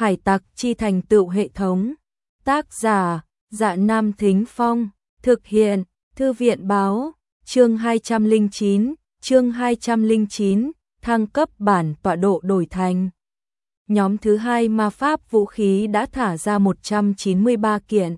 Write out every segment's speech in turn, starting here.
Hải tặc chi thành tựu hệ thống. Tác giả: Dạ Nam Thính Phong. Thực hiện: Thư viện báo. Chương 209, thăng cấp bản tọa độ đổi thành. Nhóm thứ 2 ma pháp vũ khí đã thả ra 193 kiện.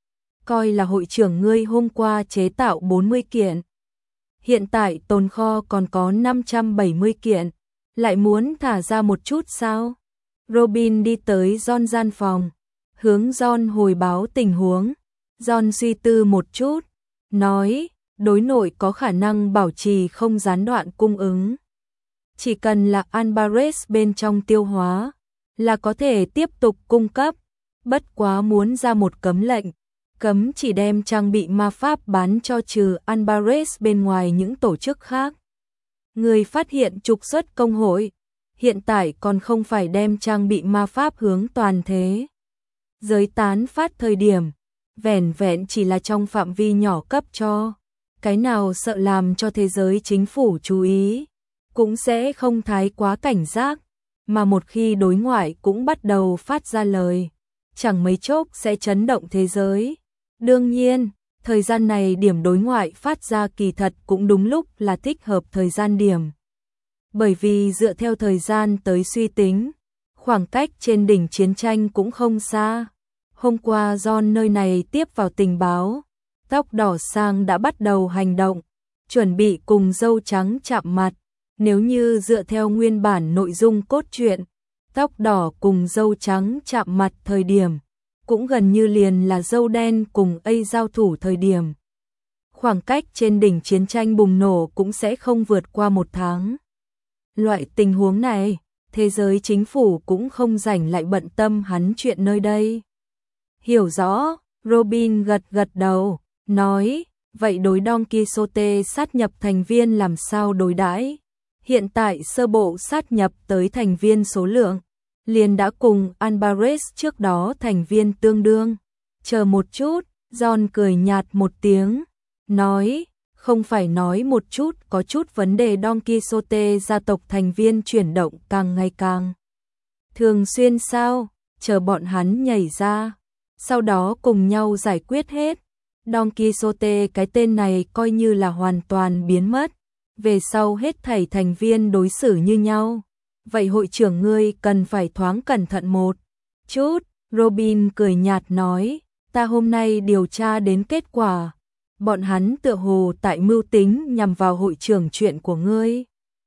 Coi là hội trưởng ngươi hôm qua chế tạo 40 kiện. Hiện tại tồn kho còn có 570 kiện. Lại muốn thả ra một chút sao? Robin đi tới John gian phòng, hướng John hồi báo tình huống. John suy tư một chút, nói, đối nội có khả năng bảo trì không gián đoạn cung ứng. Chỉ cần là Albares bên trong tiêu hóa, là có thể tiếp tục cung cấp. Bất quá muốn ra một cấm lệnh, cấm chỉ đem trang bị ma pháp bán cho trừ Albares bên ngoài những tổ chức khác. Người phát hiện trục xuất công hội, hiện tại còn không phải đem trang bị ma pháp hướng toàn thế giới tán phát thời điểm, vẻn vẹn chỉ là trong phạm vi nhỏ cấp cho. Cái nào sợ làm cho thế giới chính phủ chú ý, cũng sẽ không thái quá cảnh giác, mà một khi đối ngoại cũng bắt đầu phát ra lời, chẳng mấy chốc sẽ chấn động thế giới. Đương nhiên, thời gian này điểm đối ngoại phát ra kỳ thật cũng đúng lúc là thích hợp thời gian điểm. Bởi vì dựa theo thời gian tới suy tính, khoảng cách trên đỉnh chiến tranh cũng không xa. Hôm qua John nơi này tiếp vào tình báo, tóc đỏ sang đã bắt đầu hành động, chuẩn bị cùng dâu trắng chạm mặt. Nếu như dựa theo nguyên bản nội dung cốt truyện, tóc đỏ cùng dâu trắng chạm mặt thời điểm, cũng gần như liền là dâu đen cùng A giao thủ thời điểm. Khoảng cách trên đỉnh chiến tranh bùng nổ cũng sẽ không vượt qua 1 tháng. Loại tình huống này, thế giới chính phủ cũng không rảnh lại bận tâm hắn chuyện nơi đây. Hiểu rõ, Robin gật gật đầu, nói, vậy đối Don Quixote sát nhập thành viên làm sao đối đãi? Hiện tại sơ bộ sát nhập tới thành viên số lượng, liền đã cùng Albares trước đó thành viên tương đương. Chờ một chút, John cười nhạt một tiếng, nói, không phải nói một chút có chút vấn đề Don Quixote gia tộc thành viên chuyển động càng ngày càng thường xuyên sao, chờ bọn hắn nhảy ra, sau đó cùng nhau giải quyết hết. Don Quixote cái tên này coi như là hoàn toàn biến mất, về sau hết thảy thành viên đối xử như nhau. Vậy hội trưởng ngươi cần phải thoáng cẩn thận một chút. Robin cười nhạt nói, ta hôm nay điều tra đến kết quả, bọn hắn tựa hồ tại mưu tính nhằm vào hội trưởng chuyện của ngươi.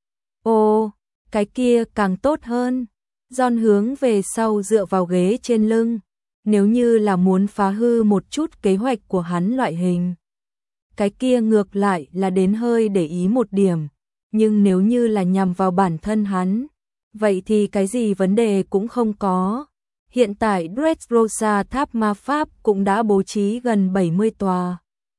Ồ, cái kia càng tốt hơn. John hướng về sau dựa vào ghế trên lưng, nếu như là muốn phá hư một chút kế hoạch của hắn loại hình, cái kia ngược lại là đến hơi để ý một điểm, nhưng nếu như là nhằm vào bản thân hắn, vậy thì cái gì vấn đề cũng không có. Hiện tại Dressrosa tháp ma pháp cũng đã bố trí gần 70 tòa.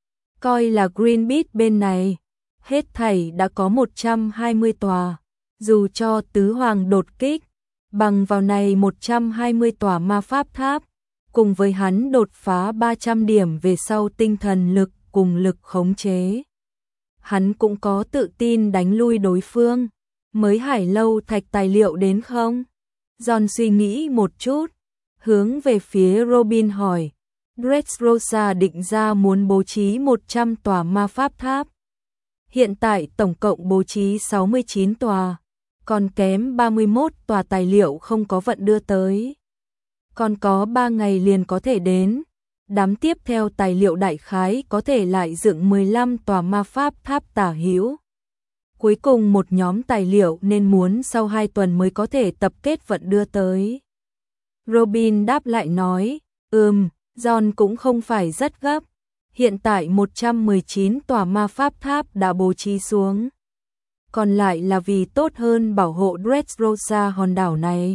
Coi là Greenbeat bên này, hết thảy đã có 120 tòa. Dù cho tứ hoàng đột kích, bằng vào này 120 tòa ma pháp tháp, cùng với hắn đột phá 300 điểm về sau tinh thần lực cùng lực khống chế, hắn cũng có tự tin đánh lui đối phương. Mới Hải Lâu thạch tài liệu đến không? John suy nghĩ một chút, hướng về phía Robin hỏi, Dressrosa định ra muốn bố trí 100 tòa ma pháp tháp. Hiện tại tổng cộng bố trí 69 tòa, còn kém 31 tòa tài liệu không có vận đưa tới. Còn có 3 ngày liền có thể đến. Đám tiếp theo tài liệu đại khái có thể lại dựng 15 tòa ma pháp tháp tả hữu. Cuối cùng một nhóm tài liệu nên muốn sau 2 tuần mới có thể tập kết vận đưa tới. Robin đáp lại nói, John cũng không phải rất gấp. Hiện tại 119 tòa ma pháp tháp đã bố trí xuống. Còn lại là vì tốt hơn bảo hộ Dressrosa hòn đảo này.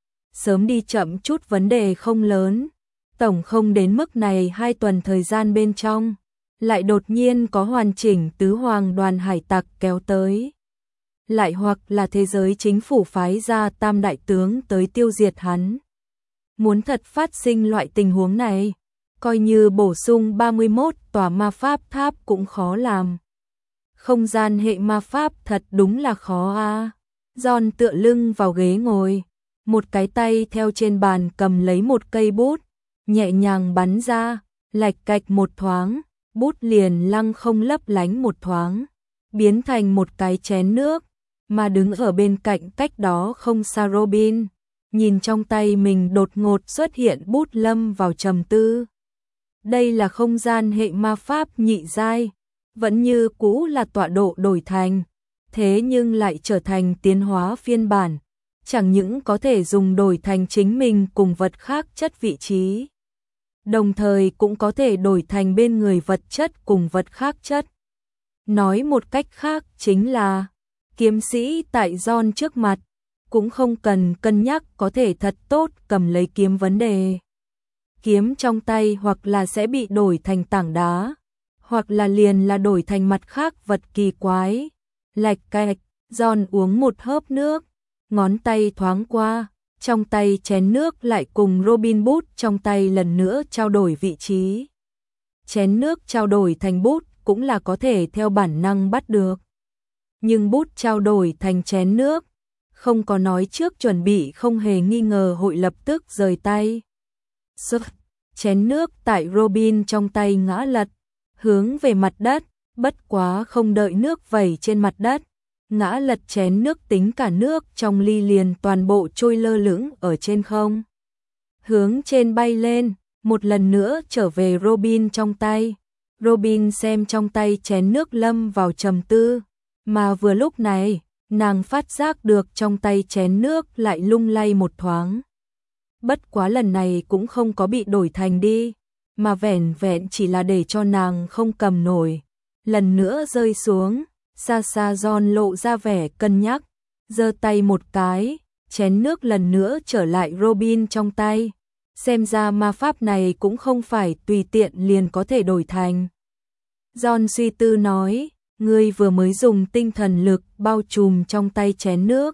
Sớm đi chậm chút vấn đề không lớn. Tổng không đến mức này 2 tuần thời gian bên trong, lại đột nhiên có hoàn chỉnh tứ hoàng đoàn hải tặc kéo tới. Lại hoặc là thế giới chính phủ phái ra tam đại tướng tới tiêu diệt hắn. Muốn thật phát sinh loại tình huống này, coi như bổ sung 31 tòa ma pháp tháp cũng khó làm. Không gian hệ ma pháp thật đúng là khó a. John tựa lưng vào ghế ngồi, một cái tay theo trên bàn cầm lấy một cây bút, nhẹ nhàng bắn ra, lạch cạch một thoáng, bút liền lăng không lấp lánh một thoáng, biến thành một cái chén nước, mà đứng ở bên cạnh cách đó không xa Robin, nhìn trong tay mình đột ngột xuất hiện bút lâm vào trầm tư. Đây là không gian hệ ma pháp nhị giai, vẫn như cũ là tọa độ đổi thành, thế nhưng lại trở thành tiến hóa phiên bản, chẳng những có thể dùng đổi thành chính mình cùng vật khác chất vị trí, đồng thời cũng có thể đổi thành bên người vật chất cùng vật khác chất. Nói một cách khác chính là, kiếm sĩ tại John trước mặt, cũng không cần cân nhắc có thể thật tốt cầm lấy kiếm vấn đề. Kiếm trong tay hoặc là sẽ bị đổi thành tảng đá, hoặc là liền là đổi thành mặt khác vật kỳ quái. Lạch cạch, John uống một hớp nước, ngón tay thoáng qua, trong tay chén nước lại cùng Robin bút trong tay lần nữa trao đổi vị trí. Chén nước trao đổi thành bút cũng là có thể theo bản năng bắt được. Nhưng bút trao đổi thành chén nước, không có nói trước chuẩn bị không hề nghi ngờ hội lập tức rời tay. Chén nước tại Robin trong tay ngã lật, hướng về mặt đất, bất quá không đợi nước vẩy trên mặt đất. Ngã lật chén nước tính cả nước trong ly liền toàn bộ trôi lơ lửng ở trên không. Hướng trên bay lên, một lần nữa trở về Robin trong tay. Robin xem trong tay chén nước lâm vào trầm tư, mà vừa lúc này, nàng phát giác được trong tay chén nước lại lung lay một thoáng. Bất quá lần này cũng không có bị đổi thành đi, mà vẻn vẹn chỉ là để cho nàng không cầm nổi. Lần nữa rơi xuống, xa xa John lộ ra vẻ cân nhắc, giơ tay một cái, chén nước lần nữa trở lại Robin trong tay. Xem ra ma pháp này cũng không phải tùy tiện liền có thể đổi thành. John suy tư nói, ngươi vừa mới dùng tinh thần lực bao trùm trong tay chén nước.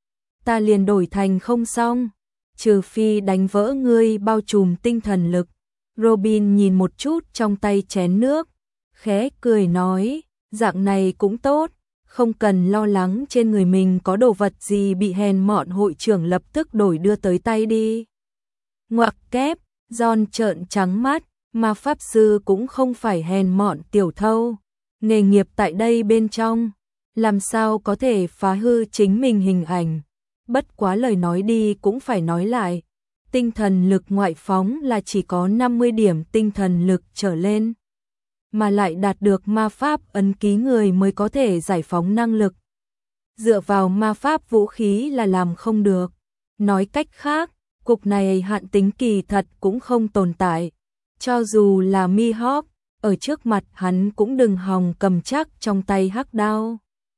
Ta liền đổi thành không xong, trừ phi đánh vỡ ngươi bao trùm tinh thần lực. Robin nhìn một chút trong tay chén nước, khẽ cười nói, dạng này cũng tốt, không cần lo lắng trên người mình có đồ vật gì bị hèn mọn hội trưởng lập tức đổi đưa tới tay đi. Ngoặc kép, John trợn trắng mắt, mà pháp sư cũng không phải hèn mọn tiểu thâu. Nghề nghiệp tại đây bên trong, làm sao có thể phá hư chính mình hình ảnh. Bất quá lời nói đi cũng phải nói lại, tinh thần lực ngoại phóng là chỉ có 50 điểm tinh thần lực trở lên, mà lại đạt được ma pháp ấn ký người mới có thể giải phóng năng lực. Dựa vào ma pháp vũ khí là làm không được. Nói cách khác, cục này hạn tính kỳ thật cũng không tồn tại. Cho dù là Mihawk, ở trước mặt hắn cũng đừng hòng cầm chắc trong tay hắc đao.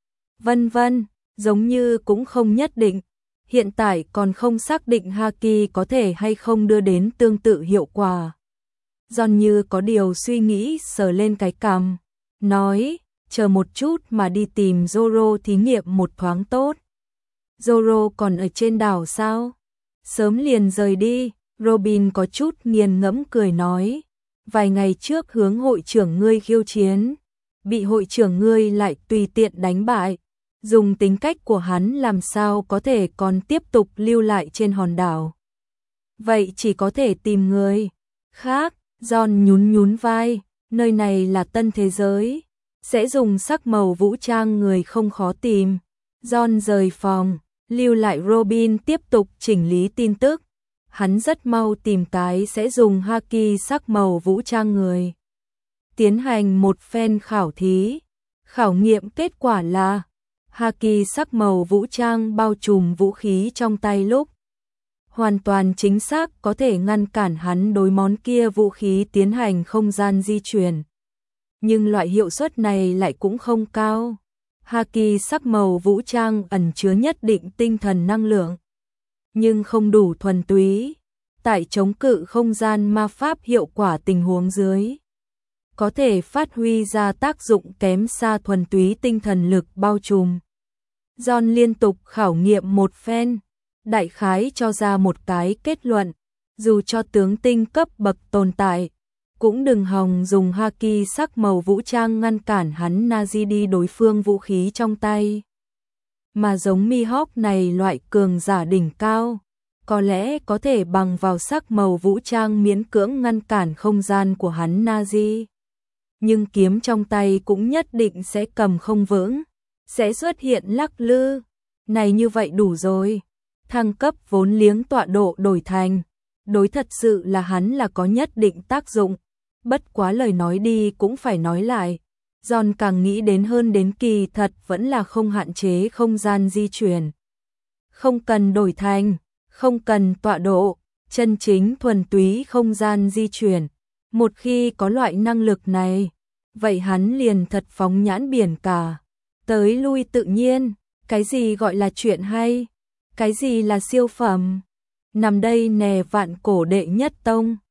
Vân vân, giống như cũng không nhất định. Hiện tại còn không xác định Haki có thể hay không đưa đến tương tự hiệu quả. John như có điều suy nghĩ sờ lên cái cằm, nói, chờ một chút mà đi tìm Zoro thí nghiệm một thoáng tốt. Zoro còn ở trên đảo sao? Sớm liền rời đi, Robin có chút nghiền ngẫm cười nói, vài ngày trước hướng hội trưởng ngươi khiêu chiến, bị hội trưởng ngươi lại tùy tiện đánh bại. Dùng tính cách của hắn làm sao có thể còn tiếp tục lưu lại trên hòn đảo. Vậy chỉ có thể tìm người khác. John nhún nhún vai, nơi này là tân thế giới, sẽ dùng sắc màu vũ trang người không khó tìm. John rời phòng, lưu lại Robin tiếp tục chỉnh lý tin tức. Hắn rất mau tìm cái sẽ dùng Haki sắc màu vũ trang người. Tiến hành một phen khảo thí. Khảo nghiệm kết quả là Haki sắc màu vũ trang bao trùm vũ khí trong tay lúc hoàn toàn chính xác có thể ngăn cản hắn đối món kia vũ khí tiến hành không gian di chuyển. Nhưng loại hiệu suất này lại cũng không cao. Haki sắc màu vũ trang ẩn chứa nhất định tinh thần năng lượng, nhưng không đủ thuần túy. Tại chống cự không gian ma pháp hiệu quả tình huống dưới, có thể phát huy ra tác dụng kém xa thuần túy tinh thần lực bao trùm. John liên tục khảo nghiệm một phen, đại khái cho ra một cái kết luận, dù cho tướng tinh cấp bậc tồn tại, cũng đừng hòng dùng Haki sắc màu vũ trang ngăn cản hắn Nazi đi đối phương vũ khí trong tay. Mà giống Mihawk này loại cường giả đỉnh cao, có lẽ có thể bằng vào sắc màu vũ trang miễn cưỡng ngăn cản không gian của hắn Nazi. Nhưng kiếm trong tay cũng nhất định sẽ cầm không vững, sẽ xuất hiện lắc lư. Này như vậy đủ rồi. Thăng cấp vốn liếng tọa độ đổi thành, đối thật sự là hắn là có nhất định tác dụng. Bất quá lời nói đi cũng phải nói lại. John càng nghĩ đến hơn đến kỳ thật vẫn là không hạn chế không gian di chuyển. Không cần đổi thành, không cần tọa độ, chân chính thuần túy không gian di chuyển. Một khi có loại năng lực này, vậy hắn liền thật phóng nhãn biển cả. Tới lui tự nhiên, cái gì gọi là chuyện hay, cái gì là siêu phẩm. Nằm đây nè vạn cổ đệ nhất tông.